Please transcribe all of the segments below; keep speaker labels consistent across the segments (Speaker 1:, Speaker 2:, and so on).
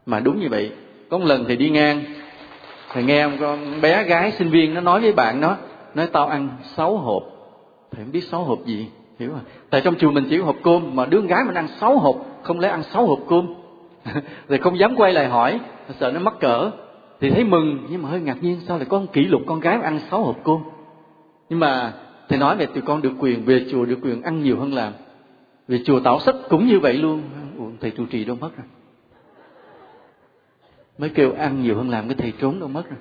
Speaker 1: Mà đúng như vậy. Có một lần thầy đi ngang, thầy nghe một con bé gái sinh viên nó nói với bạn nó, nói tao ăn 6 hộp. Thầy không biết 6 hộp gì, hiểu không? Tại trong chùa mình chỉ có hộp cơm, mà đứa con gái mình ăn 6 hộp, không lẽ ăn 6 hộp cơm? Thầy không dám quay lại hỏi, sợ nó mắc cỡ. Thì thấy mừng, nhưng mà hơi ngạc nhiên, sao lại có một kỷ lục con gái ăn 6 hộp cơm? Nhưng mà thầy nói về tụi con được quyền, về chùa được quyền ăn nhiều hơn làm. Về chùa Tạo Sách cũng như vậy luôn. Ủa, thầy trụ trì đâu mất rồi? Mới kêu ăn nhiều hơn làm, cái thầy trốn đâu mất rồi?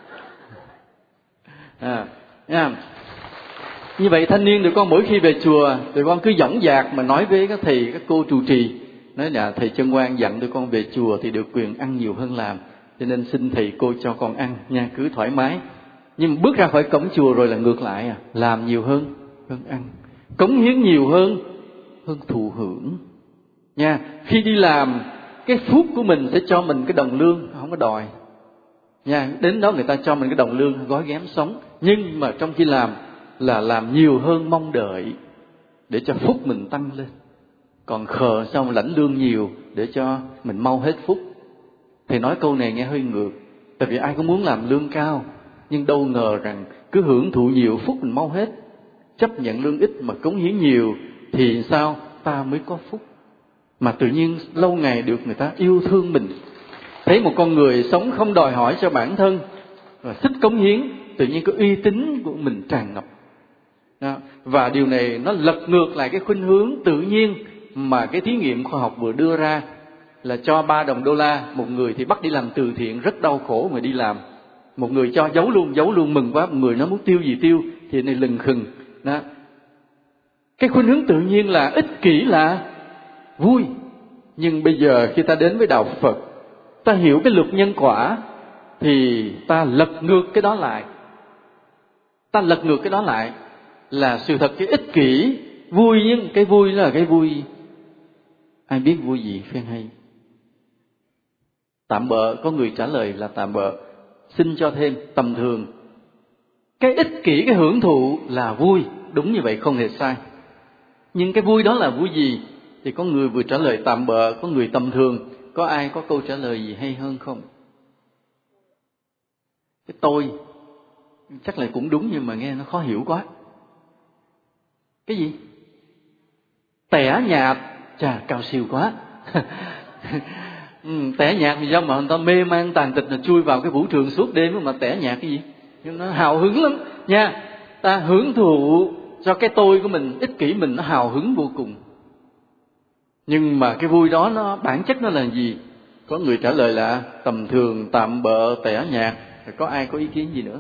Speaker 1: Như vậy thanh niên tụi con mỗi khi về chùa, tụi con cứ dõng dạc mà nói với các thầy, các cô trụ trì, nói là thầy Chân Quang dặn tụi con về chùa thì được quyền ăn nhiều hơn làm, cho nên xin thầy cô cho con ăn nha, cứ thoải mái. Nhưng mà bước ra khỏi cổng chùa rồi là ngược lại làm nhiều hơn ăn, cống hiến nhiều hơn thụ hưởng nha. Khi đi làm, cái phúc của mình sẽ cho mình cái đồng lương, không có đòi nha. Đến đó người ta cho mình cái đồng lương gói ghém sống, nhưng mà trong khi làm là làm nhiều hơn mong đợi để cho phúc mình tăng lên. Còn khờ sao mà lãnh lương nhiều để cho mình mau hết phúc. Thầy nói câu này nghe hơi ngược, tại vì ai cũng muốn làm lương cao, nhưng đâu ngờ rằng cứ hưởng thụ nhiều phúc mình mau hết, chấp nhận lương ít mà cống hiến nhiều thì sao ta mới có phúc. Mà tự nhiên lâu ngày được người ta yêu thương mình, thấy một con người sống không đòi hỏi cho bản thân và thích cống hiến, tự nhiên cái uy tín của mình tràn ngập. Và điều này nó lật ngược lại cái khuynh hướng tự nhiên mà cái thí nghiệm khoa học vừa đưa ra, là cho $3 một người thì bắt đi làm từ thiện, rất đau khổ mà đi làm. Một người cho giấu luôn mừng quá, một người nó muốn tiêu gì tiêu thì này lừng khừng đó. Cái khuynh hướng tự nhiên là ích kỷ là vui. Nhưng bây giờ khi ta đến với đạo Phật, ta hiểu cái luật nhân quả, thì ta lật ngược cái đó lại. Là sự thật cái ích kỷ vui, nhưng cái vui là cái vui, ai biết vui gì phen hay. Tạm bợ, có người trả lời là tạm bợ. Xin cho thêm tầm thường. Cái ích kỷ, cái hưởng thụ là vui, đúng như vậy, không hề sai. Nhưng cái vui đó là vui gì? Thì có người vừa trả lời tạm bợ, có người tầm thường. Có ai có câu trả lời gì hay hơn không? Cái tôi chắc là cũng đúng, nhưng mà nghe nó khó hiểu quá. Cái gì? Tẻ nhạt. Chà, cao siêu quá. Tẻ nhạt thì do mà người ta mê man tàn tịch là chui vào cái vũ trường suốt đêm, mà tẻ nhạt cái gì? Nhưng nó hào hứng lắm nha. Ta hưởng thụ cho cái tôi của mình, ích kỷ mình, nó hào hứng vô cùng. Nhưng mà cái vui đó nó bản chất nó là gì? Có người trả lời là tầm thường, tạm bợ, tẻ nhạt. Rồi có ai có ý kiến gì nữa?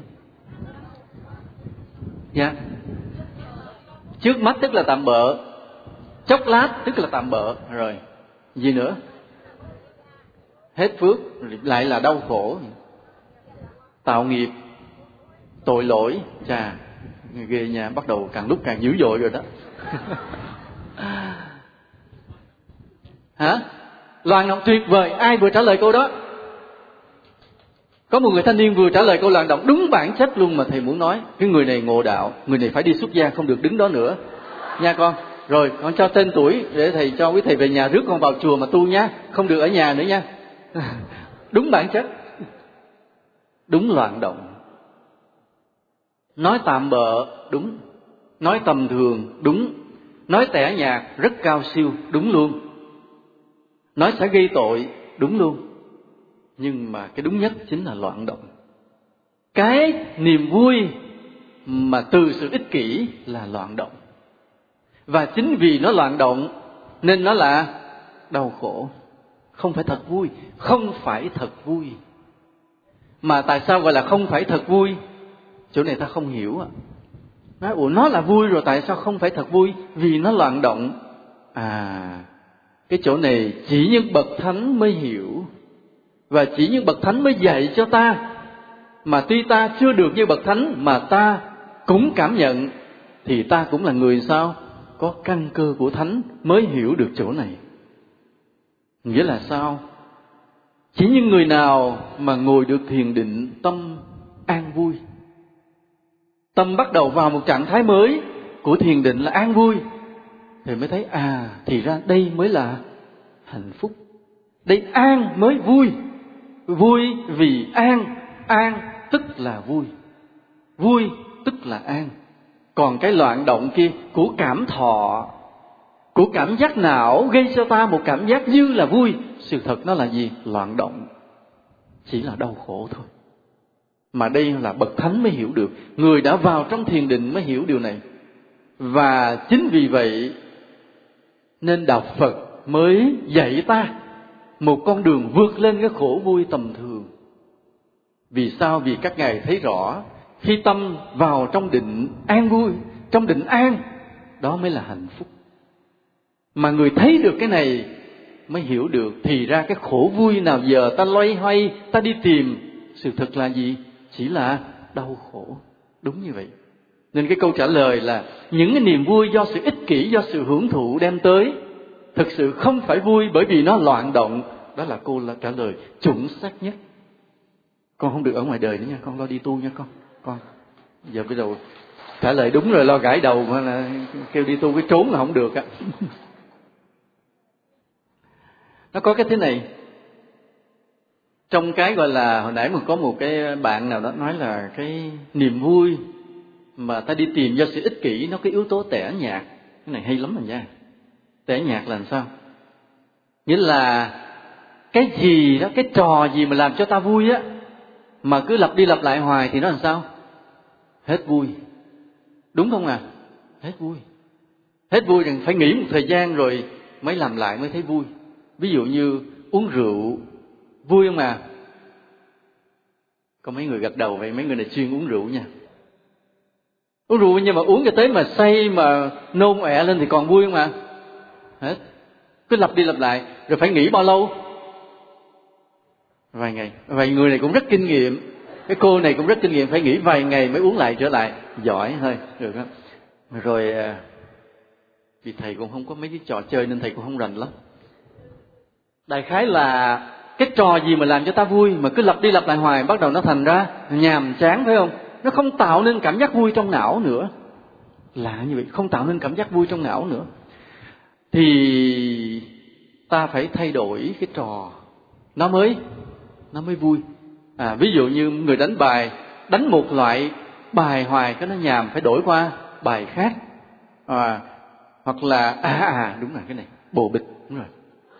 Speaker 1: Nha. Trước mắt tức là tạm bợ, chốc lát tức là tạm bợ, rồi gì nữa? Hết phước lại là đau khổ, tạo nghiệp, tội lỗi. Chà, ghê nha, bắt đầu càng lúc càng dữ dội rồi đó. Hả? Loạn động tuyệt vời. Ai vừa trả lời câu đó? Có một người thanh niên vừa trả lời câu loạn động đúng bản chất luôn mà thầy muốn nói. Cái người này ngộ đạo, người này phải đi xuất gia, không được đứng đó nữa nha con. Rồi con cho tên tuổi để thầy cho quý thầy về nhà rước con vào chùa mà tu nhá, không được ở nhà nữa nha. Đúng bản chất, đúng loạn động. Nói tạm bợ đúng, nói tầm thường đúng, nói tẻ nhạt rất cao siêu đúng luôn, nói sẽ gây tội đúng luôn. Nhưng mà cái đúng nhất chính là loạn động. Cái niềm vui mà từ sự ích kỷ là loạn động. Và chính vì nó loạn động nên nó là đau khổ. Không phải thật vui, không phải thật vui. Mà tại sao gọi là không phải thật vui? Chỗ này ta không hiểu ạ. Nói ủa nó là vui rồi tại sao không phải thật vui? Vì nó loạn động. Cái chỗ này chỉ những bậc thánh mới hiểu, và chỉ những bậc thánh mới dạy cho ta. Mà tuy ta chưa được như bậc thánh mà ta cũng cảm nhận, thì ta cũng là người sao? Có căn cơ của thánh mới hiểu được chỗ này. Nghĩa là sao? Chỉ những người nào mà ngồi được thiền định, tâm an vui, tâm bắt đầu vào một trạng thái mới của thiền định là an vui, thì mới thấy thì ra đây mới là hạnh phúc. Đây an mới vui. Vui vì an. An tức là vui. Vui tức là an. Còn cái loạn động kia của cảm thọ, của cảm giác não gây cho ta một cảm giác như là vui, sự thật nó là gì? Loạn động, chỉ là đau khổ thôi. Mà đây là bậc thánh mới hiểu được, người đã vào trong thiền định mới hiểu điều này. Và chính vì vậy nên đạo Phật mới dạy ta một con đường vượt lên cái khổ vui tầm thường. Vì sao? Vì các ngài thấy rõ, khi tâm vào trong định an vui, trong định an, đó mới là hạnh phúc. Mà người thấy được cái này mới hiểu được, thì ra cái khổ vui nào giờ ta loay hoay, ta đi tìm, sự thật là gì? Chỉ là đau khổ. Đúng như vậy. Nên cái câu trả lời là những cái niềm vui do sự ích kỷ, do sự hưởng thụ đem tới, thực sự không phải vui bởi vì nó loạn động. Đó là câu trả lời chuẩn xác nhất. Con không được ở ngoài đời nữa nha, con lo đi tu nha con. Giờ bây giờ trả lời đúng rồi lo gãi đầu, mà là kêu đi tu cái trốn là không được á. Nó có cái thế này. Trong cái gọi là, hồi nãy mà có một cái bạn nào đó nói là cái niềm vui mà ta đi tìm do sự ích kỷ, nó cái yếu tố tẻ nhạt. Cái này hay lắm rồi nha. Tẻ nhạt là làm sao? Nghĩa là cái gì đó, cái trò gì mà làm cho ta vui á, mà cứ lặp đi lặp lại hoài thì nó làm sao? Hết vui. Đúng không à? Hết vui. Hết vui rằng phải nghỉ một thời gian rồi mới làm lại mới thấy vui. Ví dụ như uống rượu, vui không à? Có mấy người gật đầu vậy, mấy người này chuyên uống rượu nha. Uống rượu nhưng mà uống cho tới mà say mà nôn ọe lên thì còn vui không à? Hết. Cứ lặp đi lặp lại, rồi phải nghỉ bao lâu? Vài ngày. Vài người này cũng rất kinh nghiệm. Cái cô này cũng rất kinh nghiệm, phải nghỉ vài ngày mới uống lại trở lại. Giỏi thôi, được đó. Rồi vì thầy cũng không có mấy cái trò chơi nên thầy cũng không rành lắm. Đại khái là cái trò gì mà làm cho ta vui mà cứ lặp đi lặp lại hoài, bắt đầu nó thành ra nhàm chán, phải không? Nó không tạo nên cảm giác vui trong não nữa. Lạ như vậy, không tạo nên cảm giác vui trong não nữa. Thì ta phải thay đổi cái trò, nó mới vui. Ví dụ như người đánh bài, đánh một loại bài hoài cái nó nhàm, phải đổi qua bài khác. Hoặc là đúng rồi, cái này bồ bịch, đúng rồi.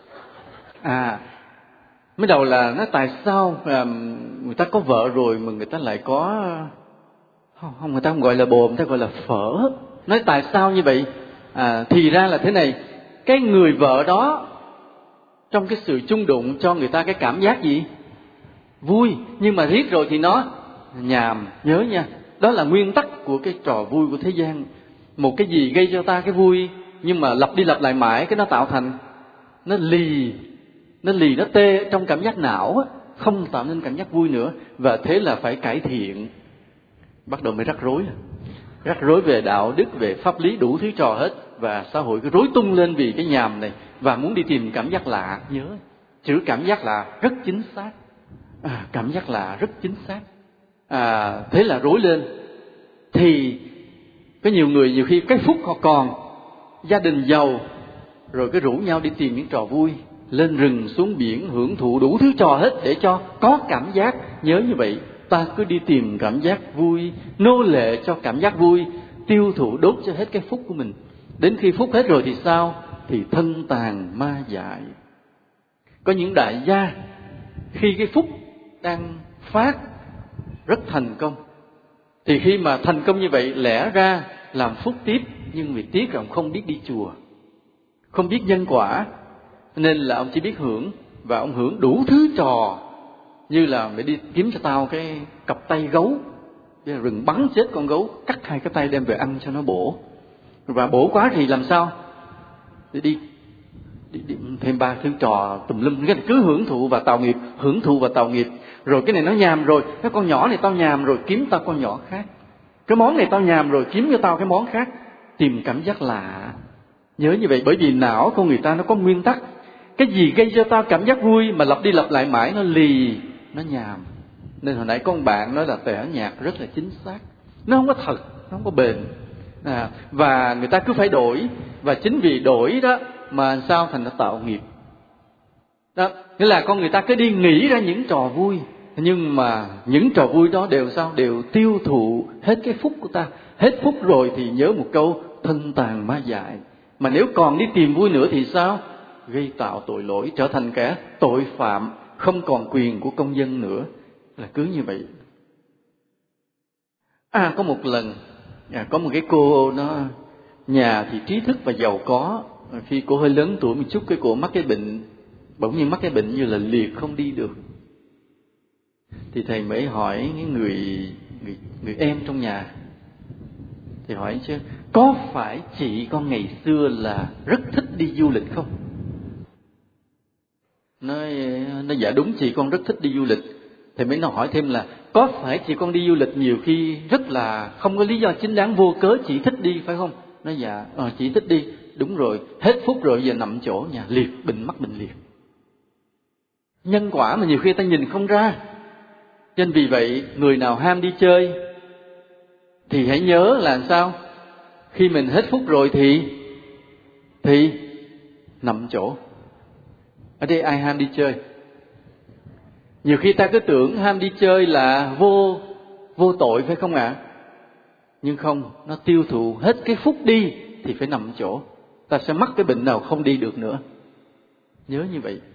Speaker 1: Mới đầu là nói tại sao người ta có vợ rồi mà người ta lại có, không, người ta không gọi là bồ, người ta gọi là phở. Nói tại sao như vậy? Thì ra là thế này, cái người vợ đó trong cái sự chung đụng cho người ta cái cảm giác gì? Vui, nhưng mà riết rồi thì nó nhàm. Nhớ nha, đó là nguyên tắc của cái trò vui của thế gian. Một cái gì gây cho ta cái vui nhưng mà lặp đi lặp lại mãi, cái nó tạo thành nó lì, nó tê trong cảm giác não á, không tạo nên cảm giác vui nữa. Và thế là phải cải thiện. Bắt đầu mới rắc rối về đạo đức, về pháp lý, đủ thứ trò hết. Và xã hội cứ rối tung lên vì cái nhàm này, và muốn đi tìm cảm giác lạ. Nhớ, chữ cảm giác lạ rất chính xác. Cảm giác lạ rất chính xác. Thế là rối lên. Thì có nhiều người nhiều khi cái phúc họ còn, gia đình giàu, rồi cái rủ nhau đi tìm những trò vui, lên rừng xuống biển hưởng thụ đủ thứ trò hết để cho có cảm giác. Nhớ như vậy, ta cứ đi tìm cảm giác vui, nô lệ cho cảm giác vui, tiêu thụ đốt cho hết cái phúc của mình. Đến khi phúc hết rồi thì sao? Thì thân tàn ma dại. Có những đại gia khi cái phúc đang phát rất thành công, thì khi mà thành công như vậy lẽ ra làm phúc tiếp, nhưng vì tiếc rằng không biết đi chùa, không biết nhân quả, nên là ông chỉ biết hưởng. Và ông hưởng đủ thứ trò, như là phải đi kiếm cho tao cái cặp tay gấu, rừng bắn chết con gấu, cắt hai cái tay đem về ăn cho nó bổ. Và bổ quá thì làm sao? Đi thêm ba thứ trò tùm lum, cái cứ hưởng thụ và tạo nghiệp, hưởng thụ và tạo nghiệp. Rồi cái này nó nhàm rồi, cái con nhỏ này tao nhàm rồi, kiếm tao con nhỏ khác. Cái món này tao nhàm rồi, kiếm cho tao cái món khác. Tìm cảm giác lạ. Nhớ như vậy, bởi vì não con người ta nó có nguyên tắc. Cái gì gây cho tao cảm giác vui mà lặp đi lặp lại mãi, nó lì, nó nhàm. Nên hồi nãy có một bạn nói là tẻ nhạt rất là chính xác. Nó không có thật, nó không có bền. Và người ta cứ phải đổi. Và chính vì đổi đó mà sao thành nó tạo nghiệp. Đó, nghĩa là con người ta cứ đi nghĩ ra những trò vui, nhưng mà những trò vui đó đều sao? Đều tiêu thụ hết cái phúc của ta. Hết phúc rồi thì nhớ một câu thân tàn ma dại. Mà nếu còn đi tìm vui nữa thì sao? Gây tạo tội lỗi, trở thành kẻ tội phạm, không còn quyền của công dân nữa. Là cứ như vậy. Có một lần, có một cái cô nó nhà thì trí thức và giàu có. Khi cô hơi lớn tuổi một chút, cái cô mắc cái bệnh, bỗng nhiên mắc cái bệnh như là liệt không đi được. Thì thầy mới hỏi cái người em trong nhà, thì hỏi chứ có phải chị con ngày xưa là rất thích đi du lịch không? Nói dạ đúng, chị con rất thích đi du lịch. Thầy mới hỏi thêm là có phải chị con đi du lịch nhiều khi rất là không có lý do chính đáng, vô cớ chị thích đi phải không? Nói dạ chị thích đi. Đúng rồi, hết phút rồi, giờ nằm chỗ nhà liệt, mắc bệnh liệt. Nhân quả mà nhiều khi ta nhìn không ra. Cho nên vì vậy, người nào ham đi chơi thì hãy nhớ là sao? Khi mình hết phúc rồi thì nằm chỗ. Ở đây ai ham đi chơi? Nhiều khi ta cứ tưởng ham đi chơi là vô tội phải không ạ? Nhưng không, nó tiêu thụ hết cái phúc đi thì phải nằm chỗ. Ta sẽ mắc cái bệnh nào không đi được nữa. Nhớ như vậy.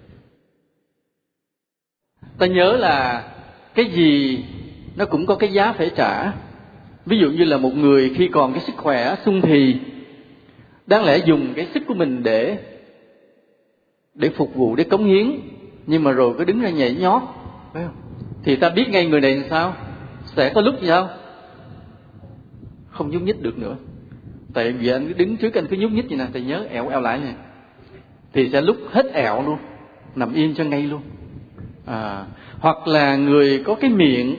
Speaker 1: Ta nhớ là cái gì nó cũng có cái giá phải trả. Ví dụ như là một người khi còn cái sức khỏe sung thì, đáng lẽ dùng cái sức của mình để phục vụ, để cống hiến, nhưng mà rồi cứ đứng ra nhảy nhót, phải không? Thì ta biết ngay người này làm sao? Sẽ có lúc sao? Không nhúc nhích được nữa. Tại vì anh cứ đứng trước, anh cứ nhúc nhích như nè, thầy nhớ ẻo lại nè, thì sẽ lúc hết ẻo luôn, nằm yên cho ngay luôn. Hoặc là người có cái miệng,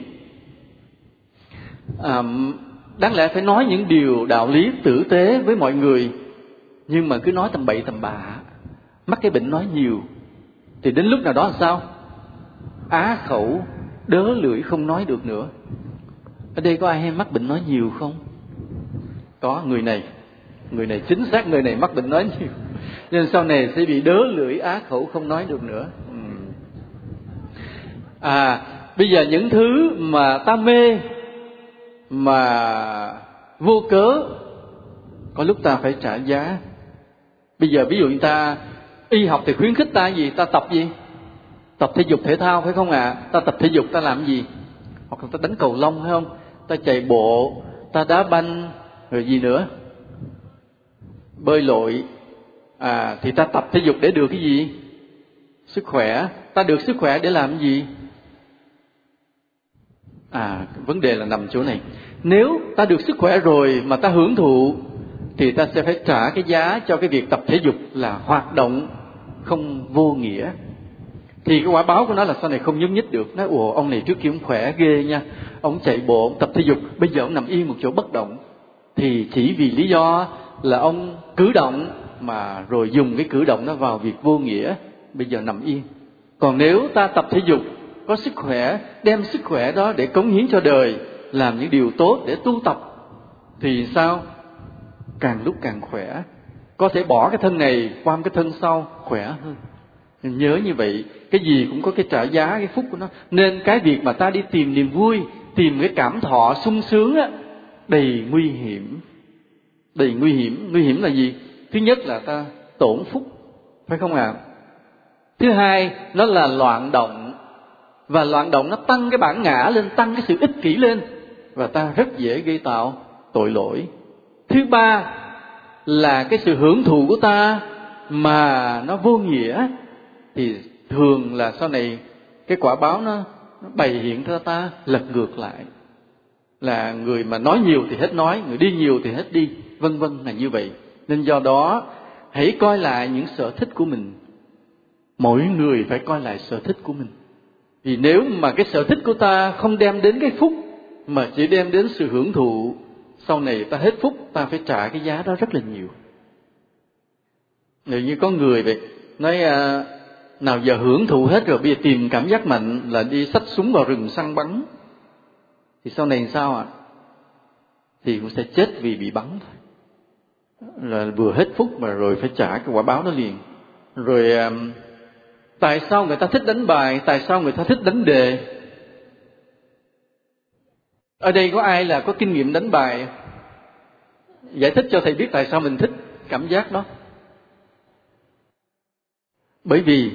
Speaker 1: đáng lẽ phải nói những điều đạo lý tử tế với mọi người, nhưng mà cứ nói tầm bậy tầm bạ, mắc cái bệnh nói nhiều, thì đến lúc nào đó là sao? Á khẩu đớ lưỡi, không nói được nữa. Ở đây có ai hay mắc bệnh nói nhiều không? Có, người này chính xác, người này mắc bệnh nói nhiều, nên sau này sẽ bị đớ lưỡi, á khẩu, không nói được nữa. Bây giờ những thứ mà ta mê mà vô cớ, có lúc ta phải trả giá. Bây giờ ví dụ như ta y học thì khuyến khích ta gì? Ta tập gì? Tập thể dục thể thao phải không ạ? Ta tập thể dục ta làm gì? Hoặc là ta đánh cầu lông phải không? Ta chạy bộ, ta đá banh, rồi gì nữa? Bơi lội. Thì ta tập thể dục để được cái gì? Sức khỏe. Ta được sức khỏe để làm gì? Vấn đề là nằm chỗ này. Nếu ta được sức khỏe rồi mà ta hưởng thụ, thì ta sẽ phải trả cái giá cho cái việc tập thể dục là hoạt động không vô nghĩa. Thì cái quả báo của nó là sau này không nhúc nhích được. Nói ông này trước kia ông khỏe ghê nha, ông chạy bộ, ông tập thể dục, bây giờ ông nằm yên một chỗ bất động. Thì chỉ vì lý do là ông cử động mà rồi dùng cái cử động nó vào việc vô nghĩa, bây giờ nằm yên. Còn nếu ta tập thể dục, có sức khỏe, đem sức khỏe đó để cống hiến cho đời, làm những điều tốt để tu tập, thì sao? Càng lúc càng khỏe. Có thể bỏ cái thân này qua cái thân sau khỏe hơn. Nhớ như vậy, cái gì cũng có cái trả giá, cái phúc của nó. Nên cái việc mà ta đi tìm niềm vui, tìm cái cảm thọ sung sướng á, đầy nguy hiểm. Đầy nguy hiểm. Nguy hiểm là gì? Thứ nhất là ta tổn phúc, phải không ạ? Thứ hai, nó là loạn động. Và loạn động nó tăng cái bản ngã lên, tăng cái sự ích kỷ lên, và ta rất dễ gây tạo tội lỗi. Thứ ba là cái sự hưởng thụ của ta mà nó vô nghĩa, thì thường là sau này cái quả báo nó bày hiện cho ta lật ngược lại. Là người mà nói nhiều thì hết nói, người đi nhiều thì hết đi, vân vân là như vậy. Nên do đó hãy coi lại những sở thích của mình. Mỗi người phải coi lại sở thích của mình. Vì nếu mà cái sở thích của ta không đem đến cái phúc, mà chỉ đem đến sự hưởng thụ, sau này ta hết phúc, ta phải trả cái giá đó rất là nhiều. Nếu như có người vậy nói nào giờ hưởng thụ hết rồi, bây giờ tìm cảm giác mạnh là đi xách súng vào rừng săn bắn, thì sau này sao ạ? Thì cũng sẽ chết vì bị bắn thôi. Là vừa hết phúc mà rồi phải trả cái quả báo đó liền. Rồi Tại sao người ta thích đánh bài? Tại sao người ta thích đánh đề? Ở đây có ai là có kinh nghiệm đánh bài? Giải thích cho thầy biết tại sao mình thích cảm giác đó. Bởi vì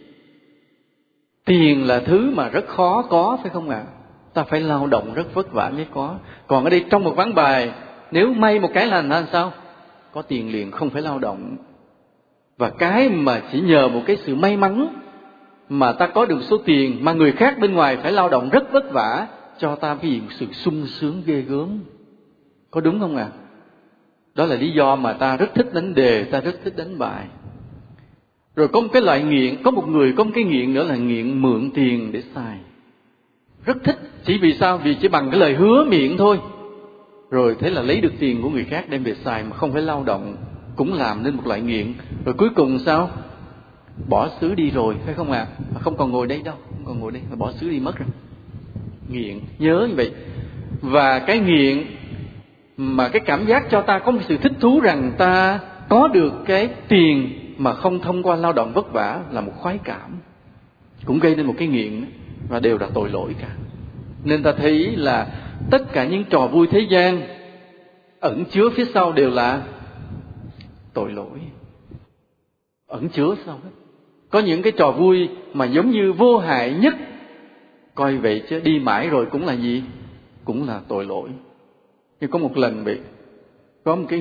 Speaker 1: tiền là thứ mà rất khó có, phải không ạ? Ta phải lao động rất vất vả mới có. Còn ở đây trong một ván bài, nếu may một cái là sao? Có tiền liền, không phải lao động. Và cái mà chỉ nhờ một cái sự may mắn mà ta có được số tiền, mà người khác bên ngoài phải lao động rất vất vả, cho ta cái gì sự sung sướng ghê gớm. Có đúng không ạ? Đó là lý do mà ta rất thích đánh đề, ta rất thích đánh bài. Rồi có một cái loại nghiện, có một người có một cái nghiện nữa là nghiện mượn tiền để xài. Rất thích, chỉ vì sao? Vì chỉ bằng cái lời hứa miệng thôi. Rồi thế là lấy được tiền của người khác đem về xài mà không phải lao động, cũng làm nên một loại nghiện. Rồi cuối cùng sao? Bỏ xứ đi rồi, phải không ạ? Không còn ngồi đây đâu, không còn ngồi đây, mà bỏ xứ đi mất rồi. Nghiện, nhớ như vậy. Và cái nghiện mà cái cảm giác cho ta có một sự thích thú rằng ta có được cái tiền mà không thông qua lao động vất vả là một khoái cảm, cũng gây nên một cái nghiện, và đều là tội lỗi cả. Nên ta thấy là tất cả những trò vui thế gian ẩn chứa phía sau đều là tội lỗi. Ẩn chứa sao hết. Có những cái trò vui mà giống như vô hại nhất, coi vậy chứ đi mãi rồi cũng là gì? Cũng là tội lỗi. Nhưng có một lần vậy, có một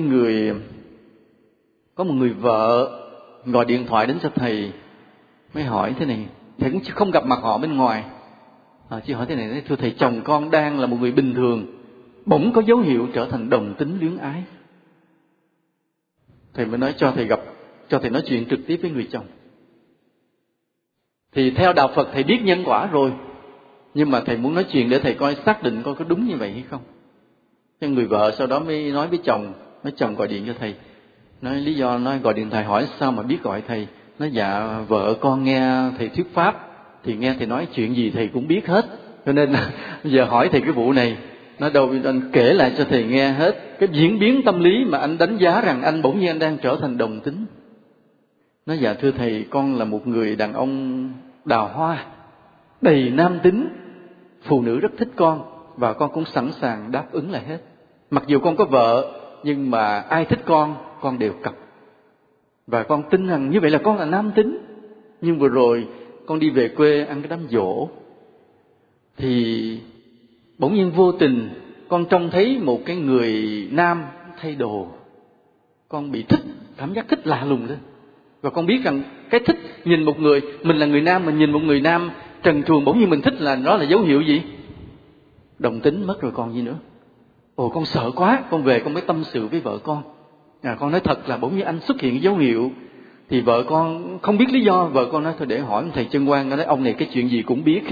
Speaker 1: người vợ gọi điện thoại đến cho thầy, mới hỏi thế này, thầy cũng không gặp mặt họ bên ngoài. Chỉ hỏi thế này, thưa thầy, chồng con đang là một người bình thường, bỗng có dấu hiệu trở thành đồng tính luyến ái. Thầy mới nói cho thầy nói chuyện trực tiếp với người chồng. Thì theo đạo Phật thầy biết nhân quả rồi, nhưng mà thầy muốn nói chuyện để thầy coi xác định coi có đúng như vậy hay không. Cho người vợ sau đó mới nói với chồng, nói chồng gọi điện cho thầy, nói lý do, nói gọi điện thoại hỏi sao mà biết gọi thầy. Nói dạ vợ con nghe thầy thuyết pháp, thì nghe thầy nói chuyện gì thầy cũng biết hết, cho nên bây giờ hỏi thầy cái vụ này. Nói đâu anh kể lại cho thầy nghe hết cái diễn biến tâm lý mà anh đánh giá rằng anh bỗng nhiên anh đang trở thành đồng tính. Nói dạ thưa thầy, con là một người đàn ông đào hoa, đầy nam tính, phụ nữ rất thích con, và con cũng sẵn sàng đáp ứng lại hết. Mặc dù con có vợ, nhưng mà ai thích con đều cặp. Và con tin rằng như vậy là con là nam tính. Nhưng vừa rồi con đi về quê ăn cái đám giỗ, thì bỗng nhiên vô tình con trông thấy một cái người nam thay đồ. Con bị thích, cảm giác thích lạ lùng lên. Và con biết rằng cái thích, nhìn một người, mình là người nam, mình nhìn một người nam trần truồng bỗng nhiên mình thích là nó là dấu hiệu gì? Đồng tính mất rồi còn gì nữa. Ồ, con sợ quá, con về con mới tâm sự với vợ con. Con nói thật là bỗng nhiên anh xuất hiện dấu hiệu. Thì vợ con không biết lý do, vợ con nói thôi để hỏi thầy Chân Quang. Nó nói ông này cái chuyện gì cũng biết.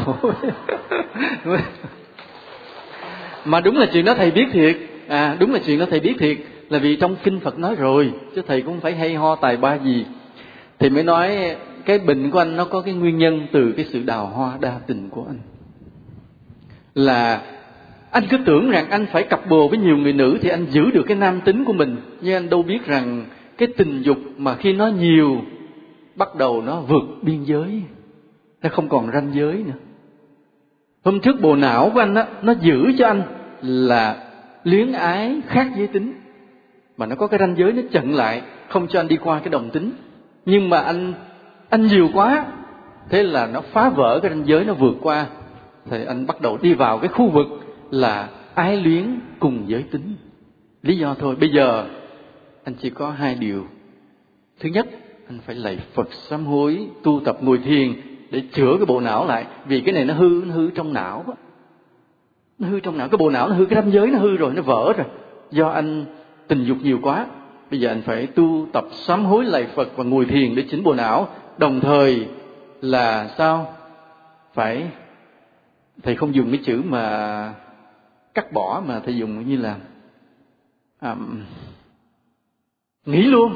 Speaker 1: Mà đúng là chuyện đó thầy biết thiệt. Đúng là chuyện đó thầy biết thiệt, là vì trong kinh Phật nói rồi, chứ thầy cũng phải hay ho tài ba gì. Thì mới nói cái bệnh của anh nó có cái nguyên nhân từ cái sự đào hoa đa tình của anh. Là anh cứ tưởng rằng anh phải cặp bồ với nhiều người nữ thì anh giữ được cái nam tính của mình. Nhưng anh đâu biết rằng cái tình dục mà khi nó nhiều, bắt đầu nó vượt biên giới, nó không còn ranh giới nữa. Hôm trước bộ não của anh á, nó giữ cho anh là luyến ái khác giới tính, mà nó có cái ranh giới nó chặn lại, không cho anh đi qua cái đồng tính. Nhưng mà anh nhiều quá, thế là nó phá vỡ cái ranh giới, nó vượt qua, thì anh bắt đầu đi vào cái khu vực là ái luyến cùng giới tính. Lý do thôi, bây giờ anh chỉ có 2 điều. Thứ nhất, anh phải lạy Phật sám hối, tu tập ngồi thiền để chữa cái bộ não lại. Vì cái này nó hư trong não đó. Nó hư trong não, cái bộ não nó hư, cái ranh giới nó hư rồi, nó vỡ rồi. Do anh tình dục nhiều quá. Bây giờ anh phải tu tập sám hối lạy Phật và ngồi thiền để chỉnh bộ não. Đồng thời là sao? Phải, thầy không dùng cái chữ mà cắt bỏ, mà thầy dùng như là nghĩ luôn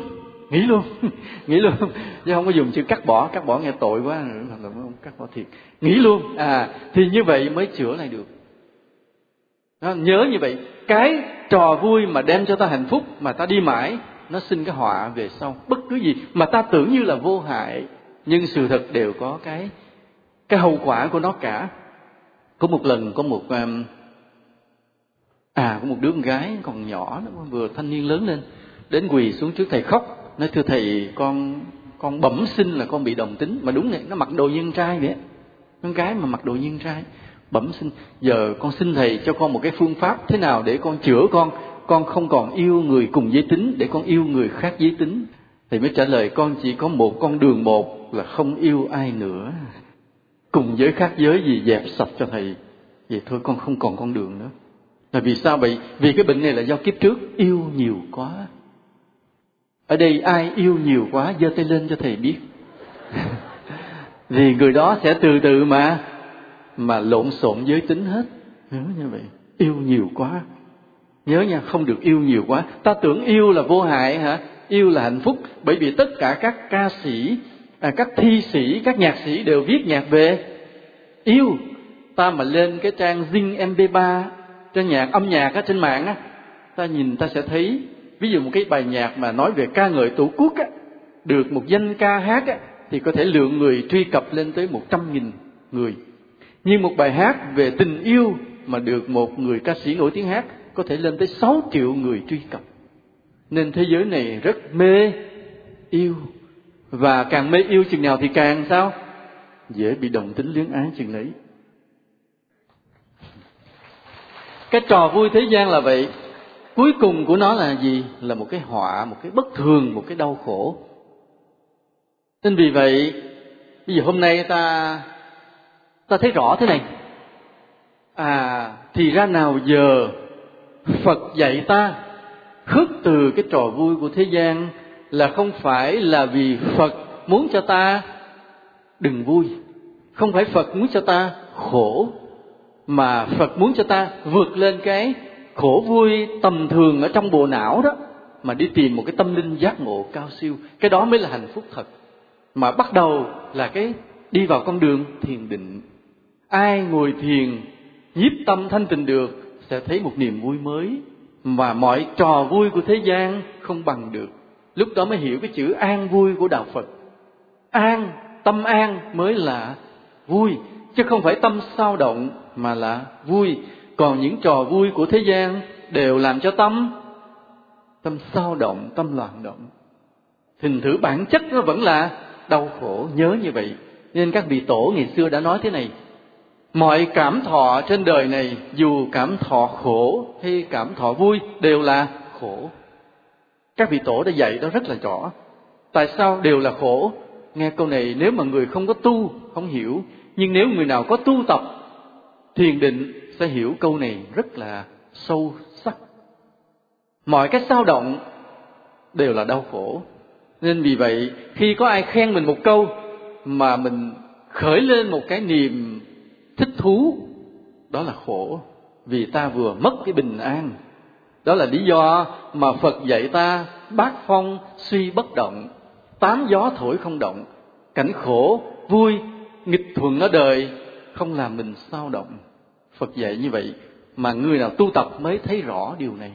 Speaker 1: chứ không có dùng chữ cắt bỏ nghe tội quá, là không cắt bỏ thiệt, nghĩ luôn. Thì như vậy mới chữa lại được. Đó, nhớ như vậy, cái trò vui mà đem cho ta hạnh phúc mà ta đi mãi, nó sinh cái họa về sau. Bất cứ gì mà ta tưởng như là vô hại nhưng sự thật đều có cái hậu quả của nó cả. Có một lần có một đứa con gái còn nhỏ, nó vừa thanh niên lớn lên, đến quỳ xuống trước thầy khóc, nói thưa thầy, con bẩm sinh là con bị đồng tính. Mà đúng này, nó mặc đồ nhân trai vậy, con gái mà mặc đồ nhân trai, bẩm sinh. Giờ con xin thầy cho con một cái phương pháp thế nào để con chữa con không còn yêu người cùng giới tính, để con yêu người khác giới tính. Thầy mới trả lời, con chỉ có một con đường một là không yêu ai nữa. Cùng giới khác giới gì dẹp sạch cho thầy. Vậy thôi con không còn con đường nữa. Là vì sao vậy? Vì cái bệnh này là do kiếp trước yêu nhiều quá. Ở đây ai yêu nhiều quá giơ tay lên cho thầy biết. Vì người đó sẽ từ từ mà lộn xộn giới tính hết. Nhớ như vậy, yêu nhiều quá. Nhớ nha, không được yêu nhiều quá. Ta tưởng yêu là vô hại hả? Yêu là hạnh phúc. Bởi vì tất cả các ca sĩ, các thi sĩ, các nhạc sĩ đều viết nhạc về yêu. Ta mà lên cái trang Zing MP3, trang âm nhạc ở trên mạng á, ta nhìn ta sẽ thấy, ví dụ một cái bài nhạc mà nói về ca ngợi Tổ quốc á, được một danh ca hát á, thì có thể lượng người truy cập lên tới 100.000 người. Nhưng một bài hát về tình yêu mà được một người ca sĩ nổi tiếng hát, có thể lên tới 6 triệu người truy cập. Nên thế giới này rất mê yêu. Và càng mê yêu chừng nào thì càng sao? Dễ bị đồng tính luyến ái chừng ấy. Cái trò vui thế gian là vậy. Cuối cùng của nó là gì? Là một cái họa, một cái bất thường, một cái đau khổ. Nên vì vậy, bây giờ hôm nay ta thấy rõ thế này. Thì ra nào giờ Phật dạy ta khước từ cái trò vui của thế gian, là không phải là vì Phật muốn cho ta đừng vui, không phải Phật muốn cho ta khổ, mà Phật muốn cho ta vượt lên cái khổ vui tầm thường ở trong bộ não đó, mà đi tìm một cái tâm linh giác ngộ cao siêu. Cái đó mới là hạnh phúc thật. Mà bắt đầu là cái đi vào con đường thiền định. Ai ngồi thiền nhiếp tâm thanh tịnh được sẽ thấy một niềm vui mới mà mọi trò vui của thế gian không bằng được. Lúc đó mới hiểu cái chữ an vui của đạo Phật. An, tâm an mới là vui, chứ không phải tâm xao động mà là vui. Còn những trò vui của thế gian đều làm cho tâm xao động, tâm loạn động. Thành thử bản chất nó vẫn là đau khổ. Nhớ như vậy. Nên các vị tổ ngày xưa đã nói thế này: mọi cảm thọ trên đời này, dù cảm thọ khổ hay cảm thọ vui, đều là khổ. Các vị tổ đã dạy đó rất là rõ. Tại sao đều là khổ? Nghe câu này nếu mà người không có tu không hiểu, nhưng nếu người nào có tu tập thiền định sẽ hiểu câu này rất là sâu sắc. Mọi cái xao động đều là đau khổ. Nên vì vậy khi có ai khen mình một câu mà mình khởi lên một cái niềm thích thú, đó là khổ. Vì ta vừa mất cái bình an. Đó là lý do mà Phật dạy ta bát phong suy bất động, tám gió thổi không động. Cảnh khổ, vui, nghịch thuận ở đời không làm mình xao động. Phật dạy như vậy mà người nào tu tập mới thấy rõ điều này.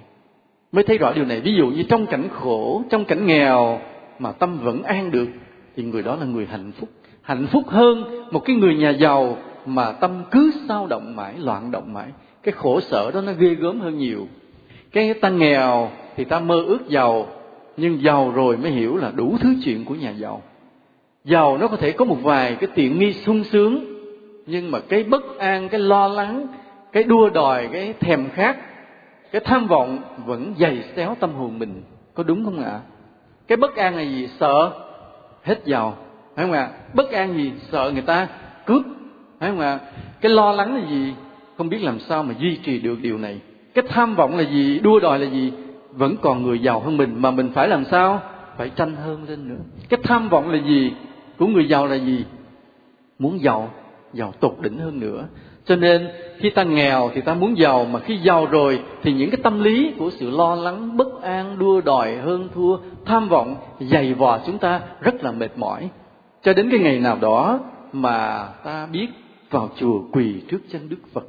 Speaker 1: Ví dụ như trong cảnh khổ, trong cảnh nghèo mà tâm vẫn an được, thì người đó là người hạnh phúc. Hạnh phúc hơn một cái người nhà giàu mà tâm cứ xao động mãi, loạn động mãi. Cái khổ sở đó nó ghê gớm hơn nhiều. Cái ta nghèo thì ta mơ ước giàu, nhưng giàu rồi mới hiểu là đủ thứ chuyện của nhà giàu. Giàu nó có thể có một vài cái tiện nghi sung sướng, nhưng mà cái bất an, cái lo lắng, cái đua đòi, cái thèm khát, cái tham vọng vẫn giày xéo tâm hồn mình. Có đúng không ạ? Cái bất an là gì? Sợ hết giàu, phải không ạ? Bất an gì? Sợ người ta cướp, phải không ạ? Cái lo lắng là gì? Không biết làm sao mà duy trì được điều này. Cái tham vọng là gì? Đua đòi là gì? Vẫn còn người giàu hơn mình mà mình phải làm sao? Phải tranh hơn lên nữa. Cái tham vọng là gì? Của người giàu là gì? Muốn giàu tột đỉnh hơn nữa. Cho nên khi ta nghèo thì ta muốn giàu, mà khi giàu rồi thì những cái tâm lý của sự lo lắng, bất an, đua đòi, hơn thua, tham vọng dày vò chúng ta rất là mệt mỏi. Cho đến cái ngày nào đó mà ta biết vào chùa quỳ trước chân Đức Phật,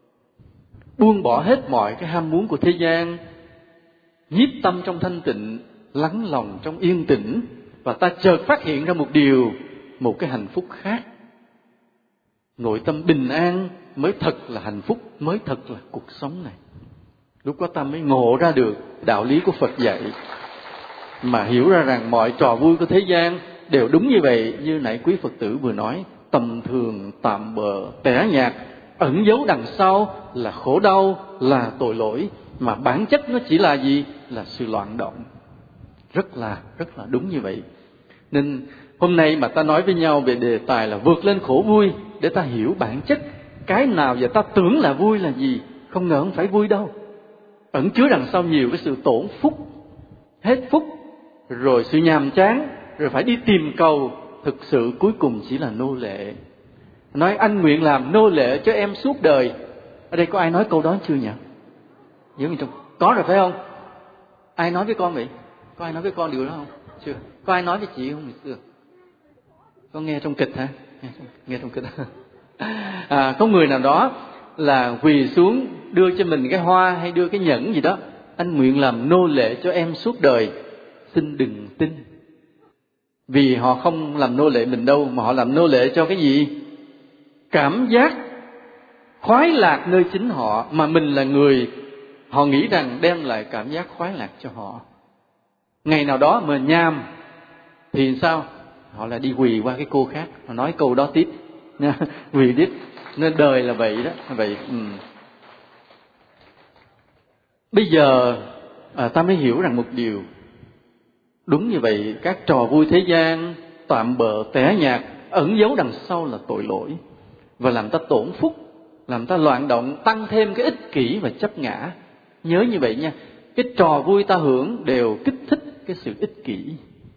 Speaker 1: buông bỏ hết mọi cái ham muốn của thế gian, nhiếp tâm trong thanh tịnh, lắng lòng trong yên tĩnh, và ta chợt phát hiện ra một điều một cái hạnh phúc khác. Nội tâm bình an mới thật là hạnh phúc, mới thật là cuộc sống này. Lúc đó ta mới ngộ ra được đạo lý của Phật dạy, mà hiểu ra rằng mọi trò vui của thế gian đều đúng như vậy. Như nãy quý Phật tử vừa nói, tầm thường, tạm bợ, tẻ nhạt, ẩn giấu đằng sau là khổ đau, là tội lỗi, mà bản chất nó chỉ là gì? Là sự loạn động. Rất là đúng như vậy. Nên hôm nay mà ta nói với nhau về đề tài là vượt lên khổ vui, để ta hiểu bản chất cái nào giờ ta tưởng là vui là gì, không ngờ không phải vui đâu. Ẩn chứa đằng sau nhiều cái sự tổn phúc, hết phúc, rồi sự nhàm chán, rồi phải đi tìm cầu, thực sự cuối cùng chỉ là nô lệ. Nói anh nguyện làm nô lệ cho em suốt đời. Ở đây có ai nói câu đó chưa nhỉ? Có rồi phải không? Ai nói với con vậy? Có ai nói với con điều đó không? Chưa. Có ai nói với chị không? Chưa. Có nghe trong kịch hả? Nghe trong kịch. Có người nào đó là quỳ xuống đưa cho mình cái hoa hay đưa cái nhẫn gì đó. Anh nguyện làm nô lệ cho em suốt đời. Xin đừng tin. Vì họ không làm nô lệ mình đâu, mà họ làm nô lệ cho cái gì? Cảm giác khoái lạc nơi chính họ, mà mình là người họ nghĩ rằng đem lại cảm giác khoái lạc cho họ. Ngày nào đó mà nhàm thì sao? Họ lại đi quỳ qua cái cô khác, họ nói câu đó tiếp, quỳ tiếp. Nên đời là vậy đó, vậy. Bây giờ ta mới hiểu rằng một điều, đúng như vậy, các trò vui thế gian tạm bợ tẻ nhạt, ẩn giấu đằng sau là tội lỗi, và làm ta tổn phúc, làm ta loạn động, tăng thêm cái ích kỷ và chấp ngã. Nhớ như vậy nha, cái trò vui ta hưởng đều kích thích cái sự ích kỷ.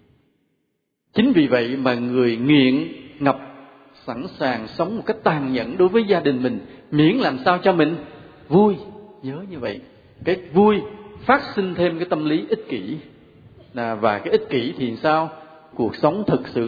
Speaker 1: Chính vì vậy mà người nghiện ngập sẵn sàng sống một cách tàn nhẫn đối với gia đình mình, miễn làm sao cho mình vui. Nhớ như vậy, cái vui phát sinh thêm cái tâm lý ích kỷ, và cái ích kỷ thì sao? Cuộc sống thực sự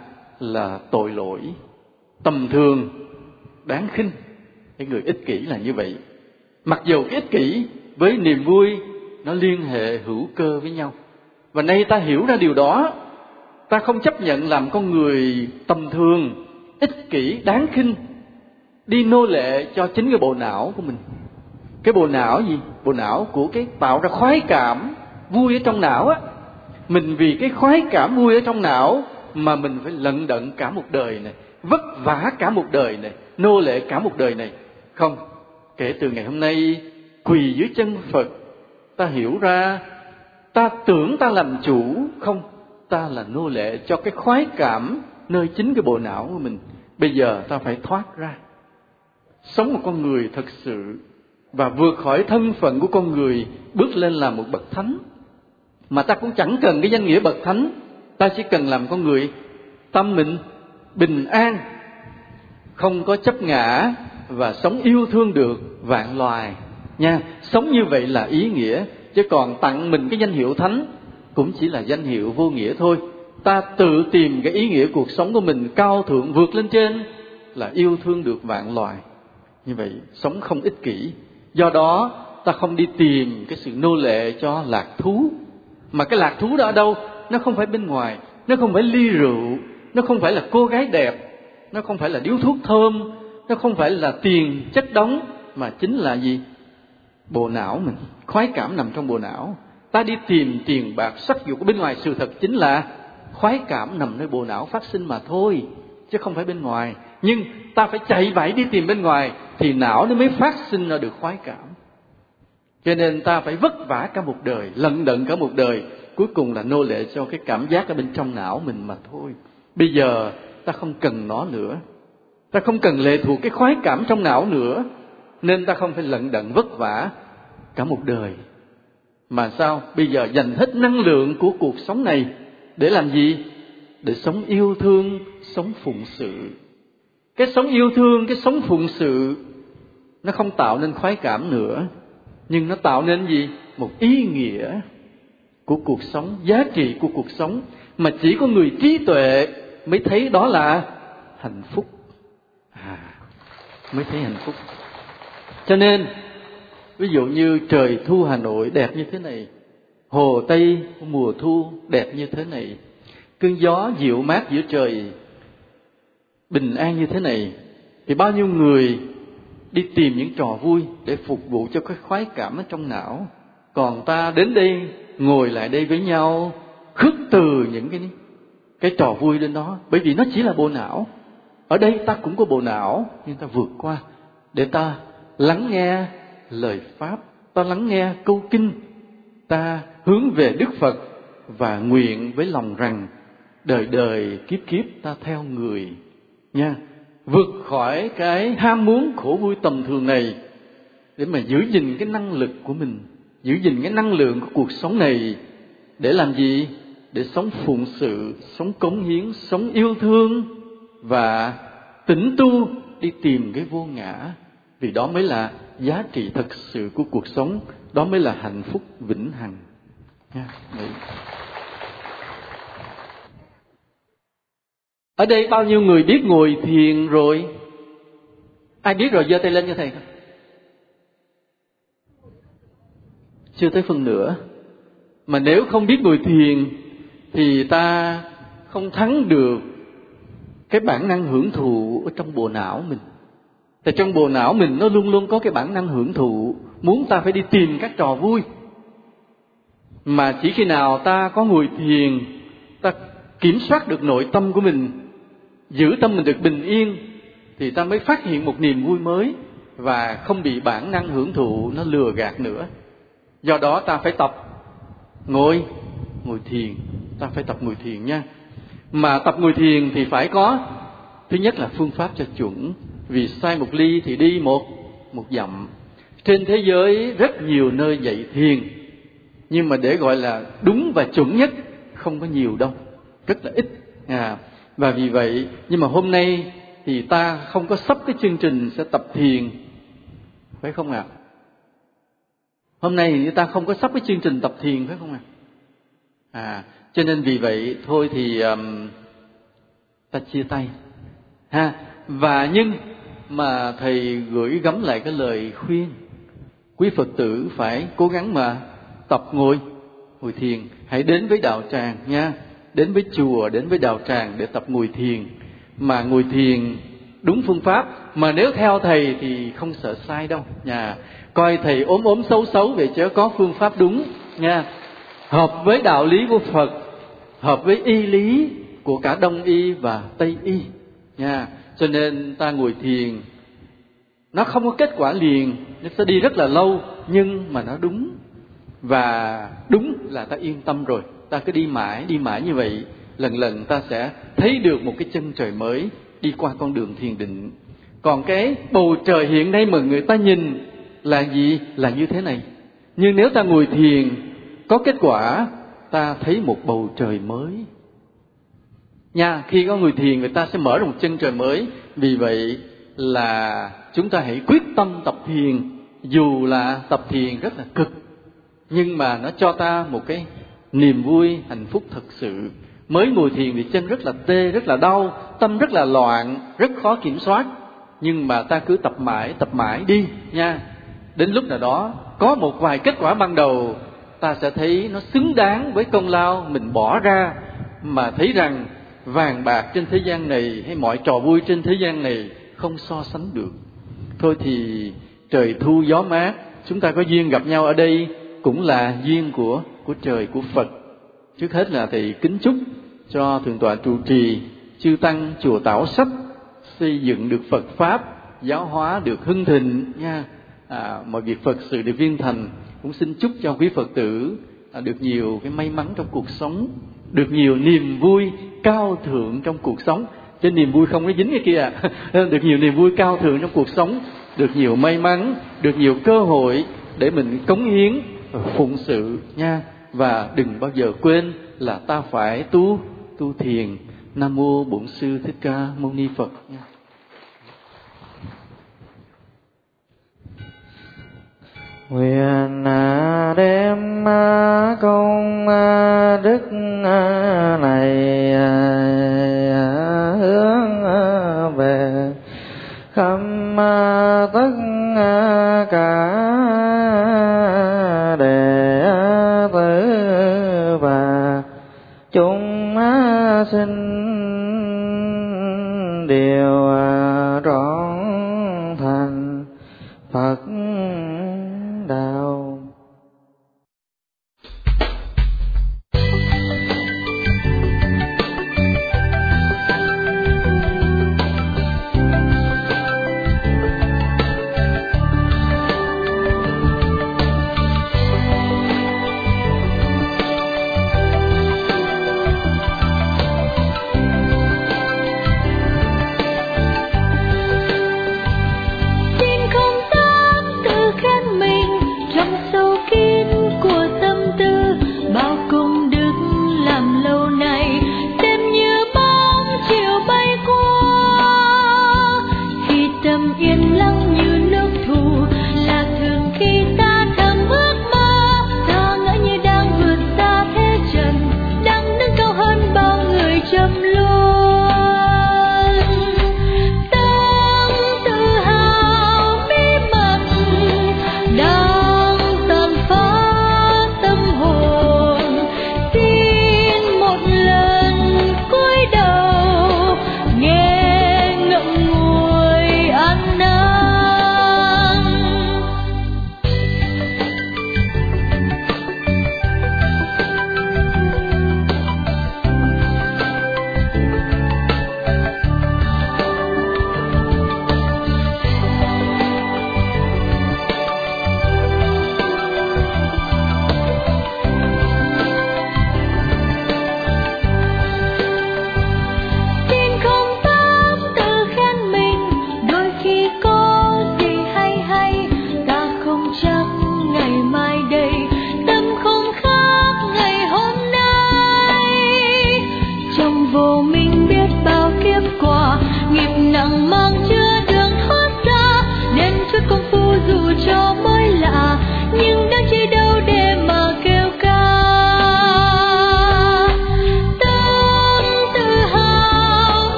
Speaker 1: là tội lỗi, tầm thường, đáng khinh. Cái người ích kỷ là như vậy. Mặc dù cái ích kỷ với niềm vui nó liên hệ hữu cơ với nhau, và nay ta hiểu ra điều đó, ta không chấp nhận làm con người tầm thường, ích kỷ, đáng khinh, đi nô lệ cho chính cái bộ não của mình. Cái bộ não gì? Bộ não của cái tạo ra khoái cảm vui ở trong não á. Mình vì cái khoái cảm vui ở trong não mà mình phải lận đận cả một đời này, vất vả cả một đời này, nô lệ cả một đời này. Không, kể từ ngày hôm nay quỳ dưới chân Phật, ta hiểu ra, ta tưởng ta làm chủ, không, ta là nô lệ cho cái khoái cảm nơi chính cái bộ não của mình. Bây giờ ta phải thoát ra, sống một con người thật sự, và vượt khỏi thân phận của con người, bước lên làm một bậc thánh. Mà ta cũng chẳng cần cái danh nghĩa bậc thánh, ta chỉ cần làm con người tâm mình bình an, không có chấp ngã, và sống yêu thương được vạn loài nha. Sống như vậy là ý nghĩa, chứ còn tặng mình cái danh hiệu thánh cũng chỉ là danh hiệu vô nghĩa thôi. Ta tự tìm cái ý nghĩa cuộc sống của mình cao thượng vượt lên trên là yêu thương được vạn loài. Như vậy sống không ích kỷ. Do đó ta không đi tìm cái sự nô lệ cho lạc thú. Mà cái lạc thú đó ở đâu? Nó không phải bên ngoài, nó không phải ly rượu, nó không phải là cô gái đẹp, nó không phải là điếu thuốc thơm, nó không phải là tiền chất đống, mà chính là gì? Bộ não mình, khoái cảm nằm trong bộ não. Ta đi tìm tiền bạc sắc dục bên ngoài, sự thật chính là khoái cảm nằm nơi bộ não phát sinh mà thôi, chứ không phải bên ngoài. Nhưng ta phải chạy vạy đi tìm bên ngoài thì não nó mới phát sinh ra được khoái cảm. Cho nên ta phải vất vả cả một đời, lận đận cả một đời, cuối cùng là nô lệ cho cái cảm giác ở bên trong não mình mà thôi. Bây giờ ta không cần nó nữa, ta không cần lệ thuộc cái khoái cảm trong não nữa, nên ta không phải lận đận vất vả cả một đời. Mà sao? Bây giờ dành hết năng lượng của cuộc sống này để làm gì? Để sống yêu thương, sống phụng sự. Cái sống yêu thương, cái sống phụng sự, nó không tạo nên khoái cảm nữa, nhưng nó tạo nên gì? Một ý nghĩa của cuộc sống, giá trị của cuộc sống, mà chỉ có người trí tuệ mới thấy đó là hạnh phúc. Mới thấy hạnh phúc. Cho nên ví dụ như trời thu Hà Nội đẹp như thế này, Hồ Tây mùa thu đẹp như thế này, cơn gió dịu mát giữa trời bình an như thế này thì bao nhiêu người đi tìm những trò vui để phục vụ cho cái khoái cảm ở trong não. Còn ta đến đây, ngồi lại đây với nhau, khước từ những cái trò vui lên đó, bởi vì nó chỉ là bộ não. Ở đây ta cũng có bộ não, nhưng ta vượt qua để ta lắng nghe lời Pháp, ta lắng nghe câu kinh, ta hướng về Đức Phật và nguyện với lòng rằng đời đời kiếp kiếp ta theo người nha. Vượt khỏi cái ham muốn khổ vui tầm thường này để mà giữ gìn cái năng lực của mình, giữ gìn cái năng lượng của cuộc sống này để làm gì? Để sống phụng sự, sống cống hiến, sống yêu thương và tĩnh tu đi tìm cái vô ngã. Vì đó mới là giá trị thật sự của cuộc sống, đó mới là hạnh phúc vĩnh hằng nha. Ở đây bao nhiêu người biết ngồi thiền rồi? Ai biết rồi giơ tay lên cho thầy. Chưa tới phân nửa. Mà nếu không biết ngồi thiền thì ta không thắng được cái bản năng hưởng thụ ở trong bộ não mình. Tại trong bộ não mình nó luôn luôn có cái bản năng hưởng thụ, muốn ta phải đi tìm các trò vui. Mà chỉ khi nào ta có ngồi thiền, ta kiểm soát được nội tâm của mình, giữ tâm mình được bình yên, thì ta mới phát hiện một niềm vui mới và không bị bản năng hưởng thụ nó lừa gạt nữa. Do đó ta phải tập ngồi thiền, ta phải tập ngồi thiền nha. Mà tập ngồi thiền thì phải có, thứ nhất là phương pháp cho chuẩn, vì sai một ly thì đi một dặm. Trên thế giới rất nhiều nơi dạy thiền, nhưng mà để gọi là đúng và chuẩn nhất không có nhiều đâu, rất là ít. Và vì vậy, nhưng mà hôm nay thì ta không có sắp cái chương trình sẽ tập thiền, phải không ạ? Hôm nay thì ta không có sắp cái chương trình tập thiền, phải không ạ? Cho nên vì vậy thôi thì ta chia tay ha. Và nhưng mà thầy gửi gắm lại cái lời khuyên, quý Phật tử phải cố gắng mà tập ngồi thiền. Hãy đến với đạo tràng nha, đến với chùa, đến với đạo tràng để tập ngồi thiền. Mà ngồi thiền đúng phương pháp, mà nếu theo thầy thì không sợ sai đâu nha. Coi thầy ốm xấu vậy chứ có phương pháp đúng nha, hợp với đạo lý của Phật, hợp với y lý của cả Đông y và Tây y nha. Cho nên ta ngồi thiền, nó không có kết quả liền, nó sẽ đi rất là lâu, nhưng mà nó đúng. Và đúng là ta yên tâm rồi, ta cứ đi mãi như vậy, lần lần ta sẽ thấy được một cái chân trời mới đi qua con đường thiền định. Còn cái bầu trời hiện nay mà người ta nhìn là gì? Là như thế này. Nhưng nếu ta ngồi thiền có kết quả, ta thấy một bầu trời mới nha. Khi có ngồi thiền, người ta sẽ mở ra một chân trời mới. Vì vậy là chúng ta hãy quyết tâm tập thiền, dù là tập thiền rất là cực, nhưng mà nó cho ta một cái niềm vui, hạnh phúc thật sự. Mới ngồi thiền thì chân rất là tê, rất là đau, tâm rất là loạn, rất khó kiểm soát. Nhưng mà ta cứ tập mãi đi nha. Đến lúc nào đó có một vài kết quả ban đầu, ta sẽ thấy nó xứng đáng với công lao mình bỏ ra, mà thấy rằng vàng bạc trên thế gian này hay mọi trò vui trên thế gian này không so sánh được. Thôi thì trời thu gió mát, chúng ta có duyên gặp nhau ở đây cũng là duyên của trời, của Phật. Trước hết là thầy kính chúc cho Thượng tọa trụ trì, chư tăng chùa Tảo Sách xây dựng được Phật Pháp, giáo hóa được hưng thịnh nha. Mọi việc Phật sự được viên thành. Cũng xin chúc cho quý Phật tử được nhiều cái may mắn trong cuộc sống, được nhiều niềm vui cao thượng trong cuộc sống. Chứ niềm vui không nó dính cái kia được nhiều niềm vui cao thượng trong cuộc sống, được nhiều may mắn, được nhiều cơ hội để mình cống hiến, phụng sự nha. Và đừng bao giờ quên là ta phải tu thiền. Nam mô Bổn Sư Thích Ca Mâu Ni Phật nha.
Speaker 2: Nguyện đem công đức này hướng về khắp tất cả đệ tử và chúng sinh đều trọn thành Phật đạo.
Speaker 3: Yên lặng